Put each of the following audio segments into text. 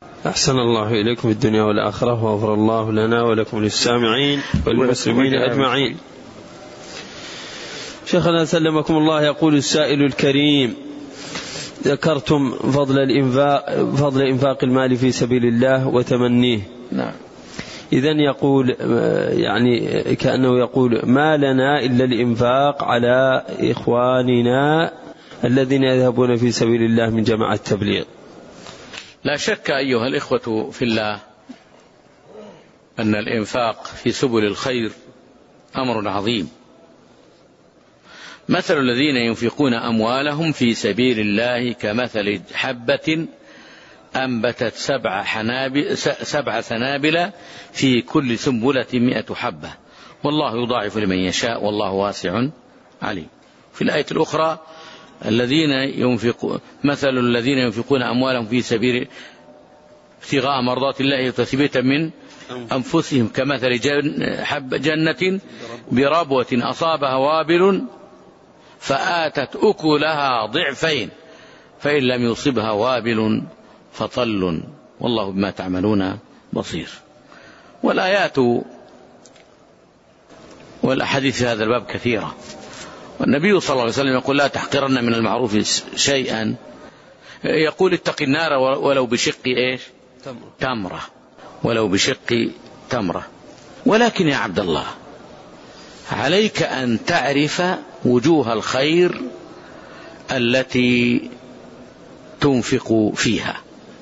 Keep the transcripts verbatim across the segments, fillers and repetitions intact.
أحسن الله إليكم في الدنيا والآخرة، وغفر الله لنا ولكم للسامعين والمسلمين أجمعين. شيخنا سلمكم الله، يقول السائل الكريم: ذكرتم فضل الإنفاق فضل إنفاق المال في سبيل الله وتمنيه. نعم. إذن يقول يعني كأنه يقول: ما لنا إلا الإنفاق على إخواننا الذين يذهبون في سبيل الله من جماعة التبليغ. لا شك أيها الإخوة في الله أن الإنفاق في سبل الخير أمر عظيم. مثل الذين ينفقون أموالهم في سبيل الله كمثل حبة أنبتت سبع, حنابل سبع سنابل في كل سنبلة مئة حبة والله يضاعف لمن يشاء والله واسع عليم. في الآية الأخرى: الذين ينفقون مثل الذين ينفقون أموالهم في سبيل ابتغاء مرضات الله وتثبيتا من أنفسهم كمثل حب جنة بربوة أصابها وابل فآتت أكلها ضعفين فإن لم يصبها وابل فطل والله بما تعملون بصير. والآيات والأحاديث في هذا الباب كثيرة، والنبي صلى الله عليه وسلم يقول: لا تحقرن من المعروف شيئا. يقول: اتق النار ولو بشق إيش؟ تمرة، ولو بشق تمرة. ولكن يا عبد الله، عليك أن تعرف وجوه الخير التي تنفق فيها،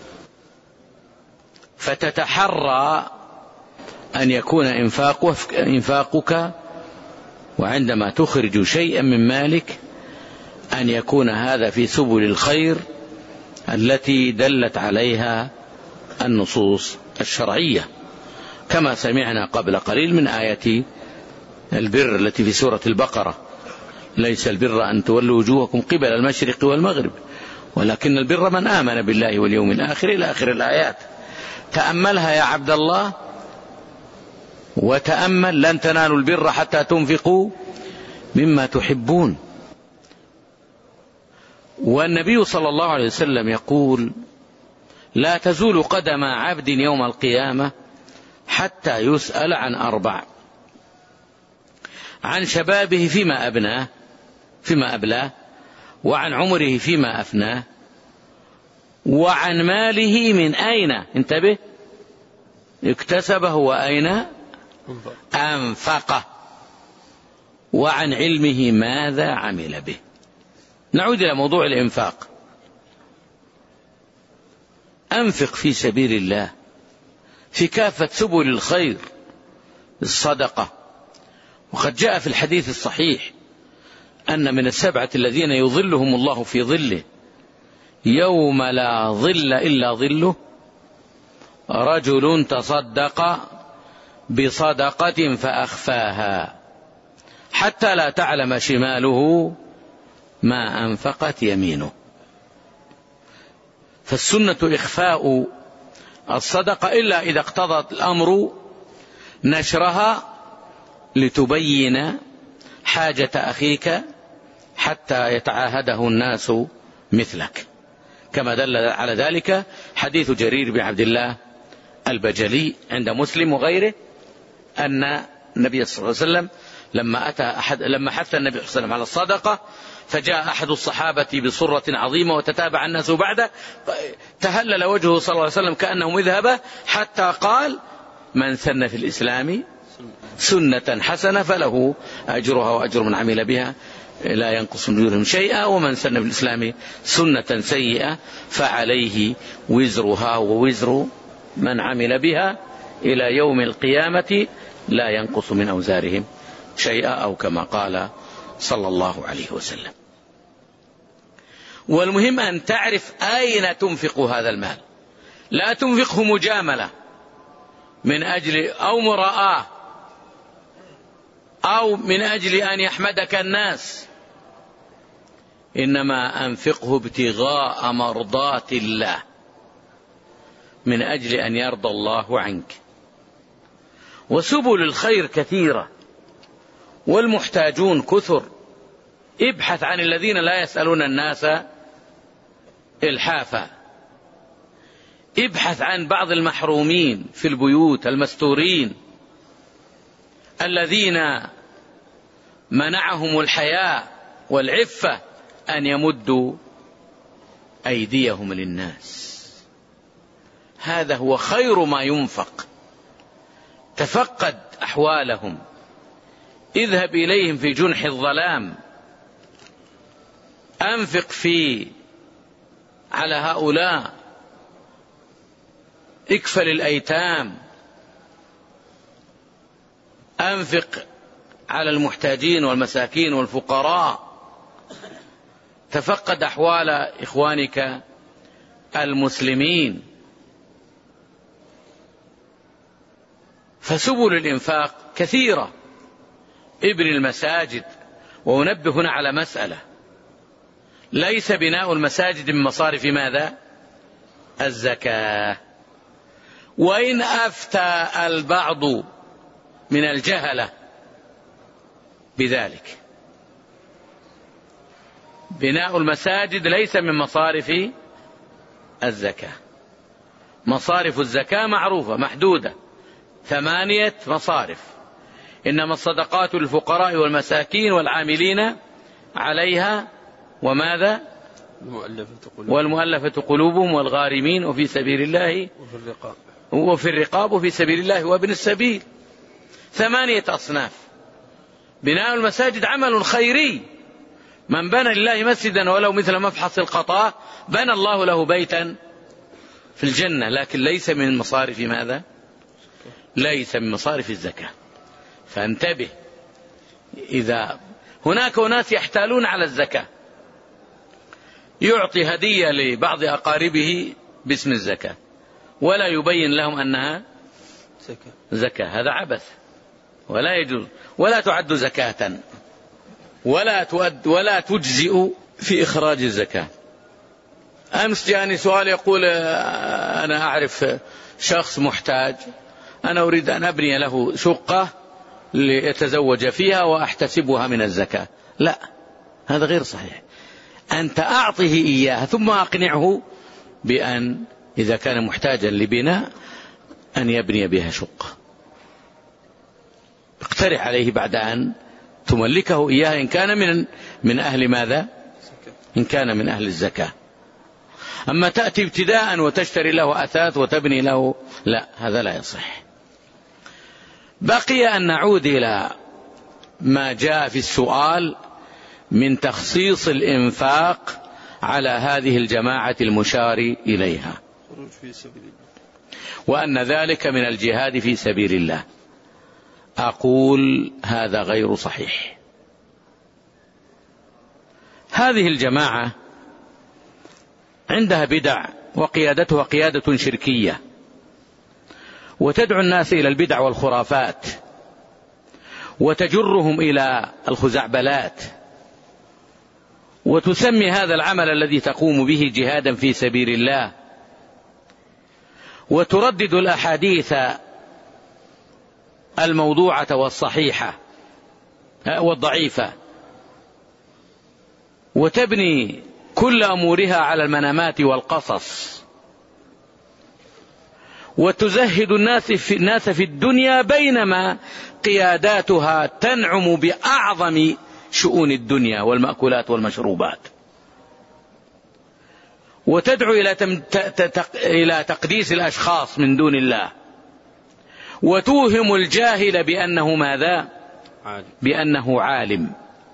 فتتحرى أن يكون إنفاقك وعندما تخرج شيئا من مالك أن يكون هذا في سبل الخير التي دلت عليها النصوص الشرعية، كما سمعنا قبل قليل من آية البر التي في سورة البقرة: ليس البر أن تولوا وجوهكم قبل المشرق والمغرب ولكن البر من آمن بالله واليوم الآخر إلى آخر الآيات. تأملها يا عبد الله، وتأمل: لن تنالوا البر حتى تنفقوا مما تحبون. والنبي صلى الله عليه وسلم يقول: لا تزول قدم عبد يوم القيامة حتى يسأل عن أربع: عن شبابه فيما أبناه فيما أبلاه، وعن عمره فيما أفناه، وعن ماله من أين انتبه اكتسبه وأين أنفقه، وعن علمه ماذا عمل به. نعود إلى موضوع الإنفاق. أنفق في سبيل الله في كافة سبل الخير، الصدقة. وقد جاء في الحديث الصحيح أن من السبعة الذين يظلهم الله في ظله يوم لا ظل إلا ظله رجل تصدق بصدقة فأخفاها حتى لا تعلم شماله ما أنفقت يمينه. فالسنة إخفاء الصدقة إلا إذا اقتضت الأمر نشرها لتبين حاجة أخيك حتى يتعاهده الناس مثلك، كما دل على ذلك حديث جرير بن عبد الله البجلي عند مسلم وغيره أن النبي صلى الله عليه وسلم لما أتى أحد لما حث النبي صلى الله عليه وسلم على الصدقة فجاء أحد الصحابة بصرة عظيمة وتتابع الناس بعده، تهلل وجهه صلى الله عليه وسلم كأنه مذهبة حتى قال: من سن في الإسلام سنة حسنة فله أجرها وأجر من عمل بها لا ينقص من أجورهم شيئا، ومن سن في الإسلام سنة سيئة فعليه وزرها ووزر من عمل بها إلى يوم القيامة لا ينقص من أوزارهم شيئا، أو كما قال صلى الله عليه وسلم. والمهم أن تعرف أين تنفق هذا المال، لا تنفقه مجاملة من أجل أو مراءة أو من أجل أن يحمدك الناس، إنما أنفقه ابتغاء مرضات الله من أجل أن يرضى الله عنك. وسبل الخير كثيرة والمحتاجون كثر. ابحث عن الذين لا يسألون الناس إلحافا، ابحث عن بعض المحرومين في البيوت المستورين الذين منعهم الحياء والعفة أن يمدوا أيديهم للناس. هذا هو خير ما ينفق. تفقد أحوالهم، اذهب إليهم في جنح الظلام، أنفق في على هؤلاء، اكفل الأيتام، أنفق على المحتاجين والمساكين والفقراء. تفقد أحوال إخوانك المسلمين. فسبل الإنفاق كثيرة. ابن المساجد. وأنبه هنا على مسألة: ليس بناء المساجد من مصارف ماذا؟ الزكاة. وإن أفتى البعض من الجهلة بذلك، بناء المساجد ليس من مصارف الزكاة. مصارف الزكاة معروفة محدودة، ثمانية مصارف: إنما الصدقات للفقراء والمساكين والعاملين عليها وماذا؟ والمؤلفة قلوبهم والغارمين وفي سبيل الله وفي الرقاب وفي الرقاب وفي سبيل الله وابن السبيل. ثمانية أصناف. بناء المساجد عمل خيري. من بنى لله مسجدا ولو مثل مفحص القطاء بنى الله له بيتا في الجنة، لكن ليس من مصارف ماذا؟ ليس من مصارف الزكاة. فانتبه. إذا هناك ناس يحتالون على الزكاة، يعطي هدية لبعض أقاربه باسم الزكاة ولا يبين لهم أنها زكاة، هذا عبث ولا يجوز، ولا تعد زكاة ولا تؤد ولا تجزئ في إخراج الزكاة. أمس جاءني سؤال يقول: أنا أعرف شخص محتاج، أنا أريد أن أبني له شقة ليتزوج فيها وأحتسبها من الزكاة. لا، هذا غير صحيح. أنت أعطه إياها ثم أقنعه بأن إذا كان محتاجا لبناء أن يبني بها شقة. اقترح عليه بعد أن تملكه إياها إن كان من من أهل ماذا؟ إن كان من أهل الزكاة. أما تأتي ابتداء وتشتري له أثاث وتبني له، لا، هذا لا يصح. بقي أن نعود إلى ما جاء في السؤال من تخصيص الإنفاق على هذه الجماعة المشار إليها، وأن ذلك من الجهاد في سبيل الله. أقول هذا غير صحيح. هذه الجماعة عندها بدع وقيادتها قيادة شركية، وتدعو الناس إلى البدع والخرافات وتجرهم إلى الخزعبلات، وتسمي هذا العمل الذي تقوم به جهادا في سبيل الله، وتردد الأحاديث الموضوعة والصحيحة والضعيفة، وتبني كل أمورها على المنامات والقصص، وتزهد الناس في, الناس في الدنيا، بينما قياداتها تنعم بأعظم شؤون الدنيا والمأكولات والمشروبات، وتدعو إلى, تم إلى تقديس الأشخاص من دون الله، وتوهم الجاهل بأنه ماذا؟ بأنه عالم،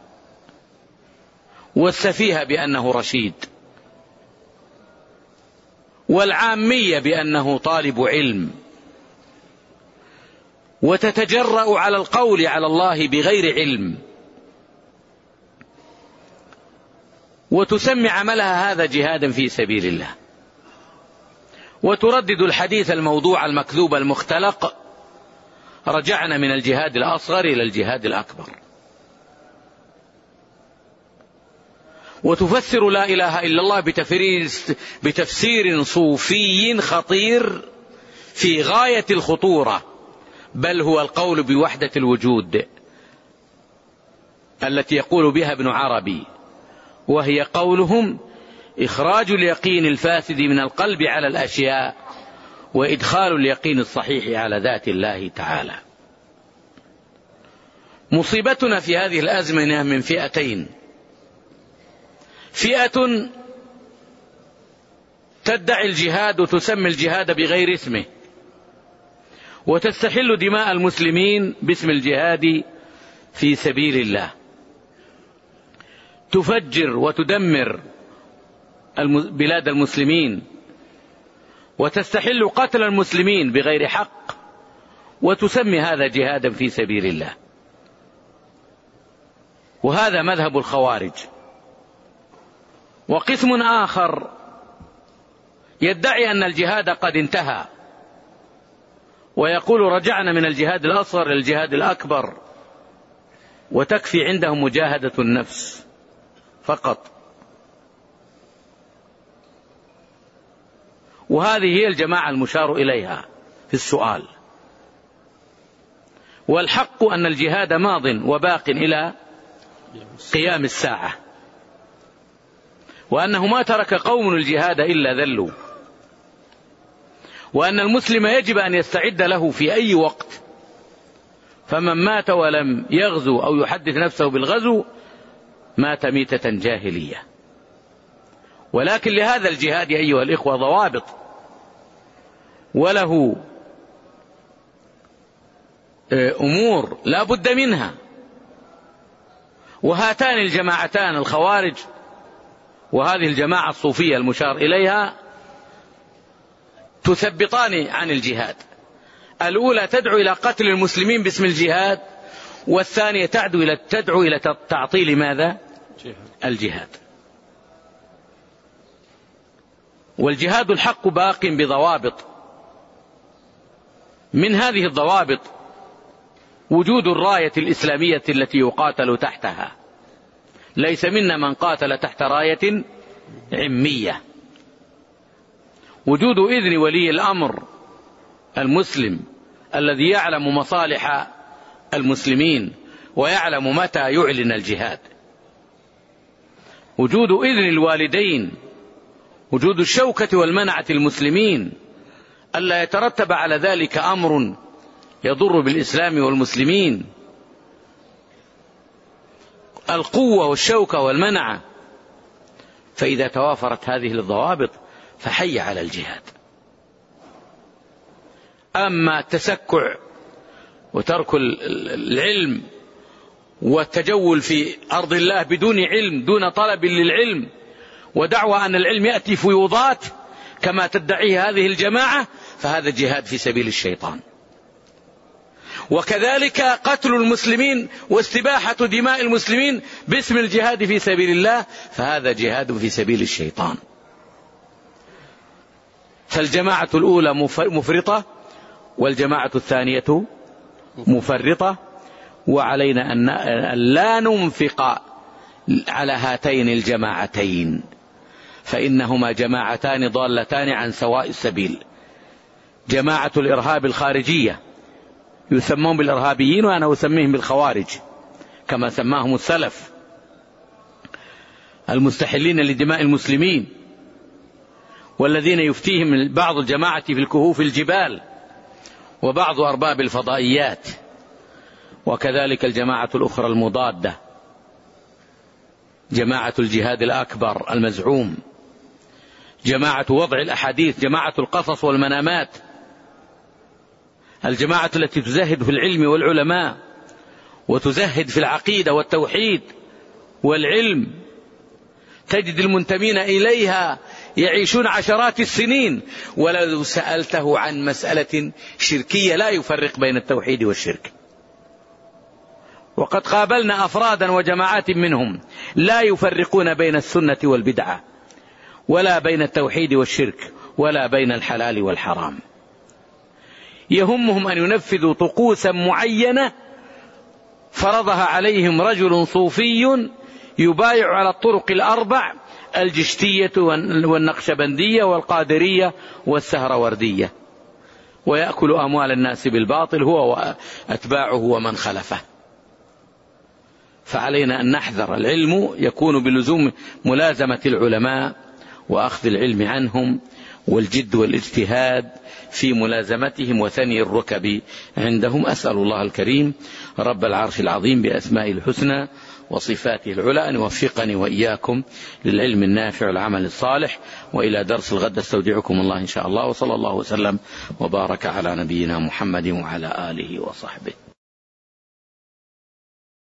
والسفيه بأنه رشيد، والعامية بأنه طالب علم، وتتجرأ على القول على الله بغير علم، وتسمي عملها هذا جهادا في سبيل الله، وتردد الحديث الموضوع المكذوب المختلق: رجعنا من الجهاد الأصغر إلى الجهاد الأكبر، وتفسر لا إله إلا الله بتفسير صوفي خطير في غاية الخطورة، بل هو القول بوحدة الوجود التي يقول بها ابن عربي، وهي قولهم: إخراج اليقين الفاسد من القلب على الأشياء وإدخال اليقين الصحيح على ذات الله تعالى. مصيبتنا في هذه الأزمنة من فئتين: فئة تدعي الجهاد وتسمي الجهاد بغير اسمه، وتستحل دماء المسلمين باسم الجهاد في سبيل الله، تفجر وتدمر بلاد المسلمين، وتستحل قتل المسلمين بغير حق، وتسمي هذا جهادا في سبيل الله. وهذا مذهب الخوارج. وقسم آخر يدعي أن الجهاد قد انتهى، ويقول رجعنا من الجهاد الأصغر إلى الجهاد الأكبر، وتكفي عندهم مجاهدة النفس فقط. وهذه هي الجماعة المشار إليها في السؤال. والحق أن الجهاد ماض وباق إلى قيام الساعة، وأنه ما ترك قوم الجهاد إلا ذلوا، وأن المسلم يجب أن يستعد له في أي وقت، فمن مات ولم يغزو أو يحدث نفسه بالغزو مات ميتة جاهلية. ولكن لهذا الجهاد أيها الإخوة ضوابط، وله أمور لا بد منها. وهاتان الجماعتان الخوارج وهذه الجماعة الصوفية المشار إليها تثبطان عن الجهاد. الأولى تدعو إلى قتل المسلمين باسم الجهاد، والثانية تدعو إلى تدعو إلى تعطيل ماذا؟ الجهاد. والجهاد الحق باق بضوابط. من هذه الضوابط وجود الراية الإسلامية التي يقاتل تحتها، ليس منا من قاتل تحت راية عمية. وجود إذن ولي الأمر المسلم الذي يعلم مصالح المسلمين ويعلم متى يعلن الجهاد. وجود إذن الوالدين، وجود الشوكة والمنعة المسلمين ألا يترتب على ذلك أمر يضر بالإسلام والمسلمين. القوة والشوكة والمنعة. فإذا توافرت هذه الضوابط فحي على الجهاد. أما التسكع وترك العلم والتجول في أرض الله بدون علم، دون طلب للعلم، ودعوى أن العلم يأتي فيوضات كما تدعيه هذه الجماعة، فهذا جهاد في سبيل الشيطان. وكذلك قتل المسلمين واستباحة دماء المسلمين باسم الجهاد في سبيل الله، فهذا جهاد في سبيل الشيطان. فالجماعة الأولى مفرطة، والجماعة الثانية مفرطة. وعلينا أن لا ننفق على هاتين الجماعتين، فإنهما جماعتان ضالتان عن سواء السبيل. جماعة الإرهاب الخارجية يسمون بالإرهابيين، وأنا أسميهم بالخوارج كما سماهم السلف، المستحلين لدماء المسلمين، والذين يفتيهم بعض الجماعة في الكهوف الجبال، وبعض أرباب الفضائيات. وكذلك الجماعة الأخرى المضادة، جماعة الجهاد الأكبر المزعوم، جماعة وضع الأحاديث، جماعة القصص والمنامات، الجماعة التي تزهد في العلم والعلماء، وتزهد في العقيدة والتوحيد والعلم. تجد المنتمين إليها يعيشون عشرات السنين، ولو سألته عن مسألة شركية لا يفرق بين التوحيد والشرك. وقد قابلنا أفرادا وجماعات منهم لا يفرقون بين السنة والبدعة، ولا بين التوحيد والشرك، ولا بين الحلال والحرام. يهمهم أن ينفذوا طقوسا معينة فرضها عليهم رجل صوفي يبايع على الطرق الأربع: الجشتية والنقشبندية والقادرية والسهروردية، ويأكل أموال الناس بالباطل هو وأتباعه ومن خلفه. فعلينا أن نحذر. العلم يكون بلزوم ملازمة العلماء وأخذ العلم عنهم، والجد والاجتهاد في ملازمتهم وثني الركب عندهم. أسأل الله الكريم رب العرش العظيم بأسمائه الحسنى وصفاته العلى أن يوفقني وإياكم للعلم النافع والعمل الصالح. وإلى درس الغد استودعكم الله إن شاء الله، وصلى الله وسلم وبارك على نبينا محمد وعلى آله وصحبه.